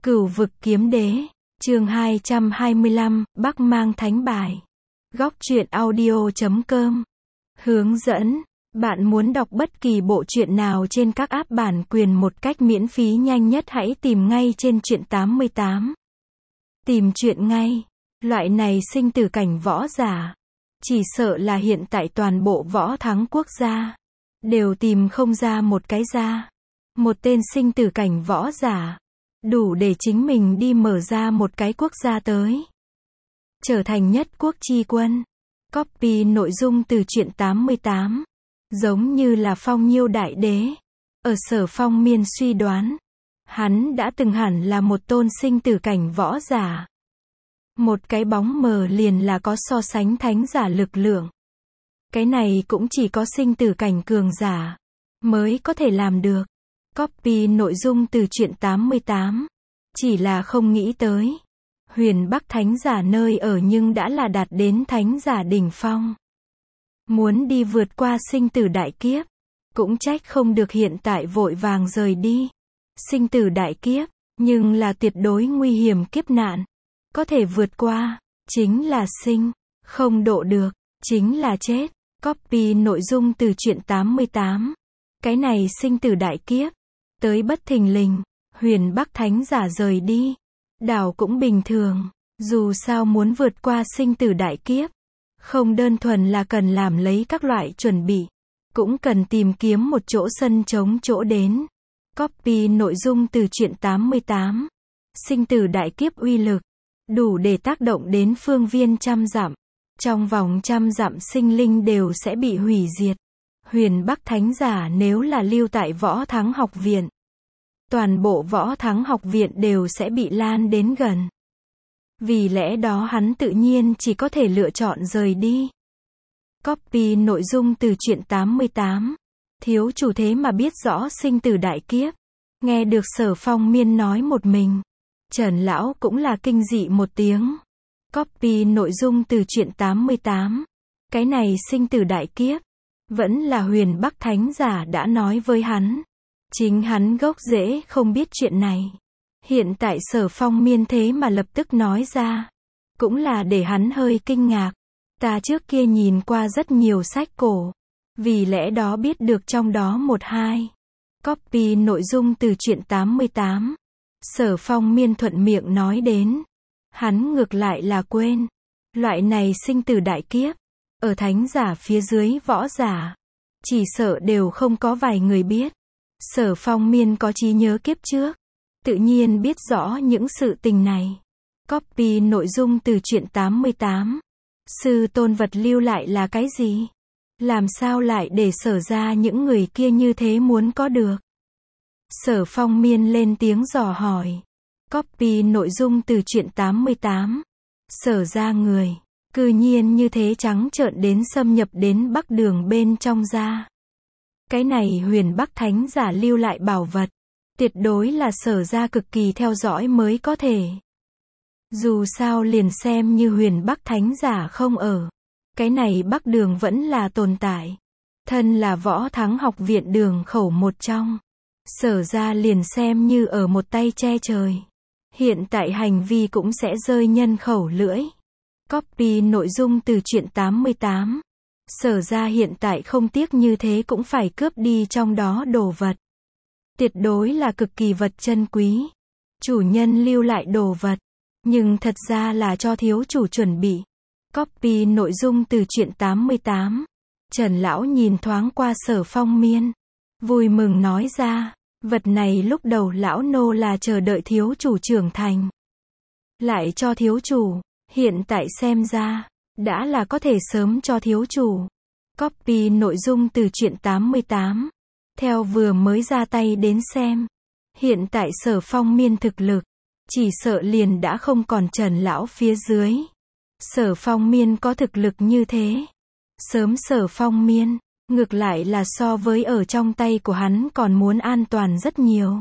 Cửu vực kiếm đế, chương 225, Bắc mang thánh bài. Góc truyện audio.com. Hướng dẫn, bạn muốn đọc bất kỳ bộ truyện nào trên các app bản quyền một cách miễn phí nhanh nhất hãy tìm ngay trên truyện 88. Tìm truyện ngay. Loại này sinh tử cảnh võ giả. Chỉ sợ là hiện tại toàn bộ võ thắng quốc gia. Đều tìm không ra một cái ra. Một tên sinh tử cảnh võ giả. Đủ để chính mình đi mở ra một cái quốc gia tới. Trở thành nhất quốc chi quân. Copy nội dung từ truyện 88. Giống như là Phong Nhiêu đại đế. Ở Sở Phong Miên suy đoán. Hắn đã từng hẳn là một tôn sinh tử cảnh võ giả. Một cái bóng mờ liền là có so sánh thánh giả lực lượng. Cái này cũng chỉ có sinh tử cảnh cường giả mới có thể làm được. Copy nội dung từ truyện 88. Chỉ là không nghĩ tới. Huyền Bắc thánh giả nơi ở nhưng đã là đạt đến thánh giả đỉnh phong. Muốn đi vượt qua sinh tử đại kiếp. Cũng trách không được hiện tại vội vàng rời đi. Sinh tử đại kiếp, nhưng là tuyệt đối nguy hiểm kiếp nạn. Có thể vượt qua, chính là sinh. Không độ được, chính là chết. Copy nội dung từ truyện 88. Cái này sinh tử đại kiếp. Tới bất thình lình, Huyền Bắc thánh giả rời đi. Đảo cũng bình thường, dù sao muốn vượt qua sinh tử đại kiếp. Không đơn thuần là cần làm lấy các loại chuẩn bị. Cũng cần tìm kiếm một chỗ sân trống chỗ đến. Copy nội dung từ truyện 88. Sinh tử đại kiếp uy lực. Đủ để tác động đến phương viên trăm dặm. Trong vòng trăm dặm sinh linh đều sẽ bị hủy diệt. Huyền Bắc thánh giả nếu là lưu tại Võ Thắng học viện. Toàn bộ Võ Thắng học viện đều sẽ bị lan đến gần. Vì lẽ đó hắn tự nhiên chỉ có thể lựa chọn rời đi. Copy nội dung từ truyện 88. Thiếu chủ thế mà biết rõ sinh tử đại kiếp. Nghe được Sở Phong Miên nói một mình. Trần lão cũng là kinh dị một tiếng. Copy nội dung từ truyện 88. Cái này sinh tử đại kiếp. Vẫn là Huyền Bắc thánh giả đã nói với hắn. Chính hắn gốc rễ không biết chuyện này. Hiện tại Sở Phong Miên thế mà lập tức nói ra. Cũng là để hắn hơi kinh ngạc. Ta trước kia nhìn qua rất nhiều sách cổ. Vì lẽ đó biết được trong đó một hai. Copy nội dung từ truyện 88. Sở Phong Miên thuận miệng nói đến. Hắn ngược lại là quên. Loại này sinh tử đại kiếp. Ở thánh giả phía dưới võ giả. Chỉ sợ đều không có vài người biết. Sở Phong Miên có trí nhớ kiếp trước. Tự nhiên biết rõ những sự tình này. Copy nội dung từ truyện 88. Sư tôn vật lưu lại là cái gì? Làm sao lại để sở ra những người kia như thế muốn có được? Sở Phong Miên lên tiếng dò hỏi. Copy nội dung từ truyện 88. Sở ra người. Cư nhiên như thế trắng trợn đến xâm nhập đến Bắc Đường bên trong ra. Cái này Huyền Bắc thánh giả lưu lại bảo vật. Tuyệt đối là sở ra cực kỳ theo dõi mới có thể. Dù sao liền xem như Huyền Bắc thánh giả không ở. Cái này Bắc Đường vẫn là tồn tại. Thân là Võ Thắng học viện đường khẩu một trong. Sở ra liền xem như ở một tay che trời. Hiện tại hành vi cũng sẽ rơi nhân khẩu lưỡi. Copy nội dung từ truyện 88. Sở ra hiện tại không tiếc như thế cũng phải cướp đi trong đó đồ vật. Tuyệt đối là cực kỳ vật chân quý. Chủ nhân lưu lại đồ vật. Nhưng thật ra là cho thiếu chủ chuẩn bị. Copy nội dung từ truyện 88. Trần lão nhìn thoáng qua Sở Phong Miên. Vui mừng nói ra. Vật này lúc đầu lão nô là chờ đợi thiếu chủ trưởng thành. Lại cho thiếu chủ. Hiện tại xem ra. Đã là có thể sớm cho thiếu chủ. Copy nội dung từ truyện 88. Theo vừa mới ra tay đến xem. Hiện tại Sở Phong Miên thực lực. Chỉ sợ liền đã không còn Trần lão phía dưới. Sở Phong Miên có thực lực như thế. Sớm Sở Phong Miên. Ngược lại là so với ở trong tay của hắn còn muốn an toàn rất nhiều.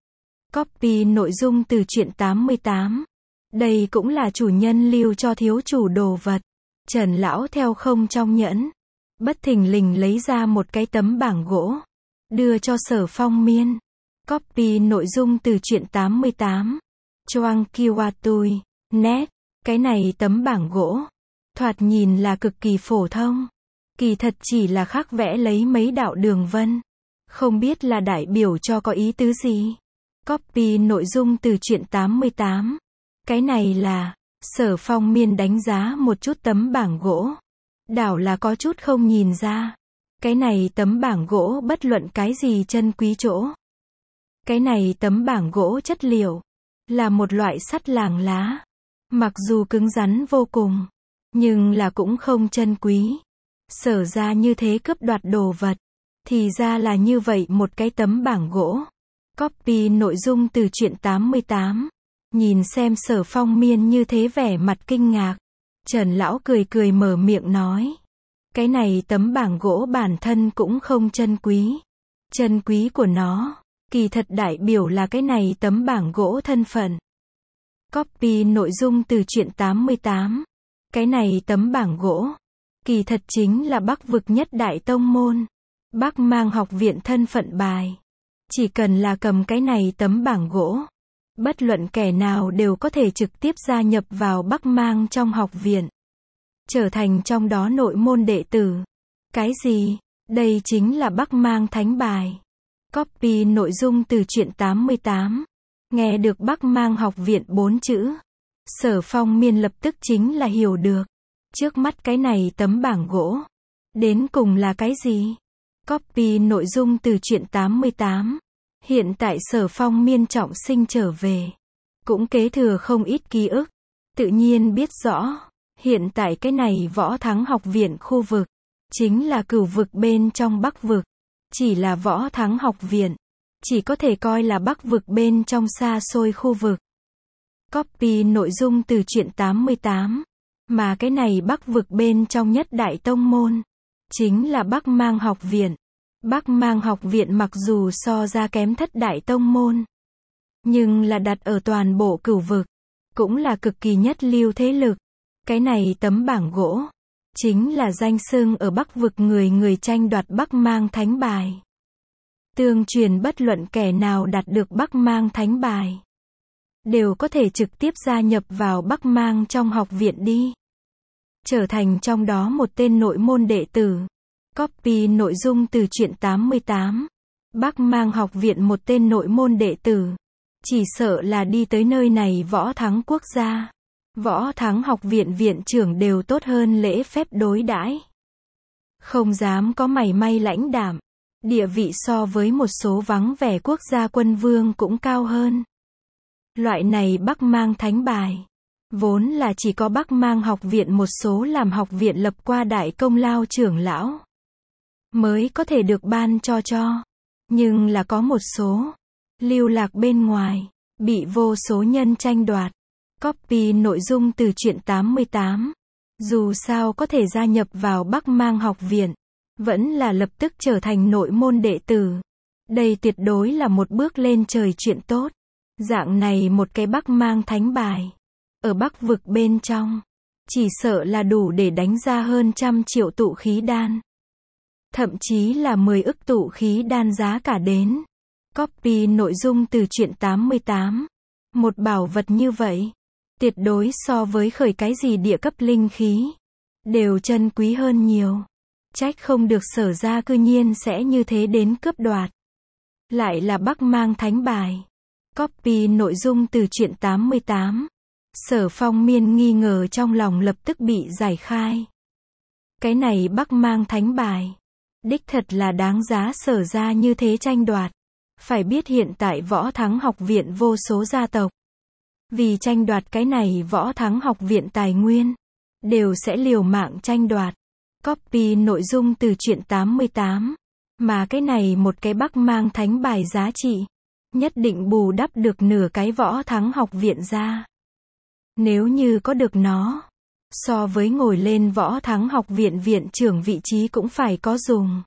Copy nội dung từ truyện 88. Đây cũng là chủ nhân lưu cho thiếu chủ đồ vật. Trần lão theo không trong nhẫn. Bất thình lình lấy ra một cái tấm bảng gỗ. Đưa cho Sở Phong Miên. Copy nội dung từ truyện 88. Choang Kiwatui, net. Cái này tấm bảng gỗ, thoạt nhìn là cực kỳ phổ thông. Kỳ thật chỉ là khắc vẽ lấy mấy đạo đường vân. Không biết là đại biểu cho có ý tứ gì. Copy nội dung từ truyện 88. Cái này là, Sở Phong Miên đánh giá một chút tấm bảng gỗ. Đảo là có chút không nhìn ra. Cái này tấm bảng gỗ bất luận cái gì chân quý chỗ. Cái này tấm bảng gỗ chất liệu, là một loại sắt làng lá. Mặc dù cứng rắn vô cùng, nhưng là cũng không chân quý. Sở ra như thế cướp đoạt đồ vật, thì ra là như vậy một cái tấm bảng gỗ. Copy nội dung từ truyện 88. Nhìn xem Sở Phong Miên như thế vẻ mặt kinh ngạc. Trần Lão cười cười mở miệng nói. Cái này tấm bảng gỗ bản thân cũng không chân quý. Chân quý của nó, kỳ thật đại biểu là cái này tấm bảng gỗ thân phận. Copy nội dung từ truyện 88. Cái này tấm bảng gỗ, kỳ thật chính là Bắc vực nhất đại tông môn. Bắc Mang học viện thân phận bài. Chỉ cần là cầm cái này tấm bảng gỗ, bất luận kẻ nào đều có thể trực tiếp gia nhập vào Bắc Mang trong học viện. Trở thành trong đó nội môn đệ tử. Cái gì? Đây chính là Bắc Mang thánh bài. Copy nội dung từ truyện 88. Nghe được Bắc Mang học viện 4 chữ. Sở Phong Miên lập tức chính là hiểu được. Trước mắt cái này tấm bảng gỗ, đến cùng là cái gì? Copy nội dung từ truyện 88. Hiện tại Sở Phong Miên trọng sinh trở về, cũng kế thừa không ít ký ức. Tự nhiên biết rõ, hiện tại cái này Võ Thắng học viện khu vực, chính là Cửu vực bên trong Bắc vực. Chỉ là Võ Thắng học viện, chỉ có thể coi là Bắc vực bên trong xa xôi khu vực. Copy nội dung từ truyện 88. Mà cái này Bắc vực bên trong nhất đại tông môn, chính là Bắc Mang học viện. Bắc Mang học viện mặc dù so ra kém thất đại tông môn, nhưng là đặt ở toàn bộ Cửu vực, cũng là cực kỳ nhất lưu thế lực. Cái này tấm bảng gỗ, chính là danh xưng ở Bắc vực người người tranh đoạt Bắc Mang thánh bài. Tương truyền bất luận kẻ nào đạt được Bắc Mang thánh bài, đều có thể trực tiếp gia nhập vào Bắc Mang trong học viện đi. Trở thành trong đó một tên nội môn đệ tử. Copy nội dung từ truyện 88. Bắc Mang học viện một tên nội môn đệ tử. Chỉ sợ là đi tới nơi này Võ Thắng quốc gia. Võ Thắng học viện viện trưởng đều tốt hơn lễ phép đối đãi. Không dám có mảy may lãnh đạm. Địa vị so với một số vắng vẻ quốc gia quân vương cũng cao hơn. Loại này Bắc Mang thánh bài, vốn là chỉ có Bắc Mang học viện một số làm học viện lập qua đại công lao trưởng lão mới có thể được ban cho. Nhưng là có một số lưu lạc bên ngoài, bị vô số nhân tranh đoạt. Copy nội dung từ truyện 88. Dù sao có thể gia nhập vào Bắc Mang học viện, vẫn là lập tức trở thành nội môn đệ tử. Đây tuyệt đối là một bước lên trời chuyện tốt. Dạng này một cái Bắc Mang thánh bài, ở Bắc vực bên trong, chỉ sợ là đủ để đánh ra hơn 100 triệu tụ khí đan. Thậm chí là 10 ức tụ khí đan giá cả đến. Copy nội dung từ truyện 88. Một bảo vật như vậy, tuyệt đối so với khởi cái gì địa cấp linh khí, đều chân quý hơn nhiều. Trách không được Sở ra cư nhiên sẽ như thế đến cướp đoạt. Lại là Bắc Mang thánh bài. Copy nội dung từ truyện 88. Sở Phong Miên nghi ngờ trong lòng lập tức bị giải khai. Cái này Bắc Mang thánh bài, đích thật là đáng giá Sở ra như thế tranh đoạt. Phải biết hiện tại Võ Thắng học viện vô số gia tộc, vì tranh đoạt cái này Võ Thắng học viện tài nguyên, đều sẽ liều mạng tranh đoạt. Copy nội dung từ truyện 88. Mà cái này một cái Bắc Mang thánh bài giá trị, nhất định bù đắp được nửa cái Võ Thắng học viện ra. Nếu như có được nó, so với ngồi lên Võ Thắng học viện viện trưởng vị trí cũng phải có dùng.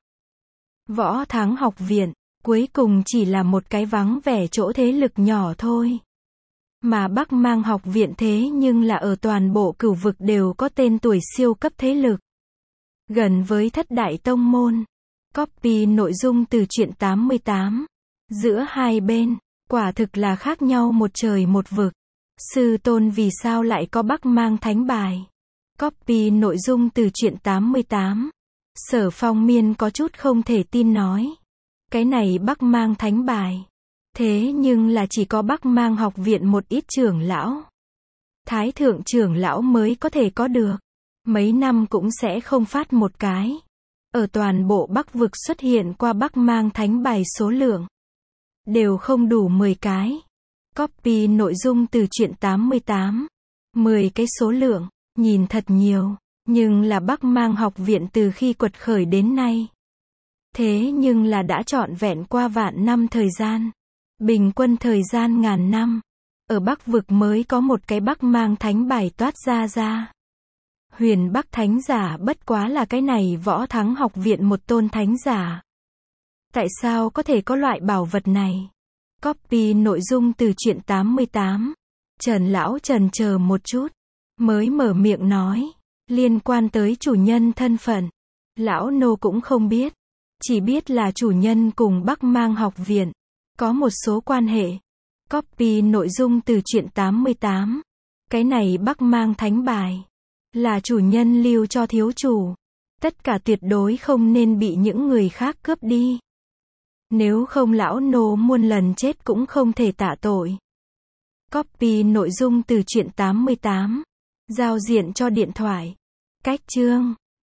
Võ Thắng học viện, cuối cùng chỉ là một cái vắng vẻ chỗ thế lực nhỏ thôi. Mà Bắc Mang học viện thế nhưng là ở toàn bộ Cửu vực đều có tên tuổi siêu cấp thế lực. Gần với thất đại tông môn. Copy nội dung từ truyện 88. Giữa hai bên, quả thực là khác nhau một trời một vực. Sư tôn vì sao lại có Bắc Mang Thánh Bài? Copy nội dung từ truyện 88. Sở Phong Miên có chút không thể tin nói. Cái này Bắc Mang Thánh Bài. Thế nhưng là chỉ có Bắc Mang học viện một ít trưởng lão. Thái thượng trưởng lão mới có thể có được. Mấy năm cũng sẽ không phát một cái. Ở toàn bộ Bắc vực xuất hiện qua Bắc Mang Thánh Bài số lượng đều không đủ 10 cái. Copy nội dung từ truyện 88. 10 cái số lượng, nhìn thật nhiều, nhưng là Bắc Mang học viện từ khi quật khởi đến nay. Thế nhưng là đã trọn vẹn qua vạn năm thời gian. Bình quân thời gian ngàn năm. Ở Bắc vực mới có một cái Bắc Mang Thánh Bài toát ra. Huyền Bắc Thánh Giả bất quá là cái này Võ Thắng học viện một tôn thánh giả. Tại sao có thể có loại bảo vật này? Copy nội dung từ truyện 88. Trần lão trần chờ một chút, mới mở miệng nói, liên quan tới chủ nhân thân phận, lão nô cũng không biết, chỉ biết là chủ nhân cùng Bắc Mang học viện có một số quan hệ. Copy nội dung từ truyện 88. Cái này Bắc Mang Thánh Bài là chủ nhân lưu cho thiếu chủ, tất cả tuyệt đối không nên bị những người khác cướp đi. Nếu không lão nô muôn lần chết cũng không thể tạ tội. Copy nội dung từ truyện 88. Giao diện cho điện thoại. Cách chương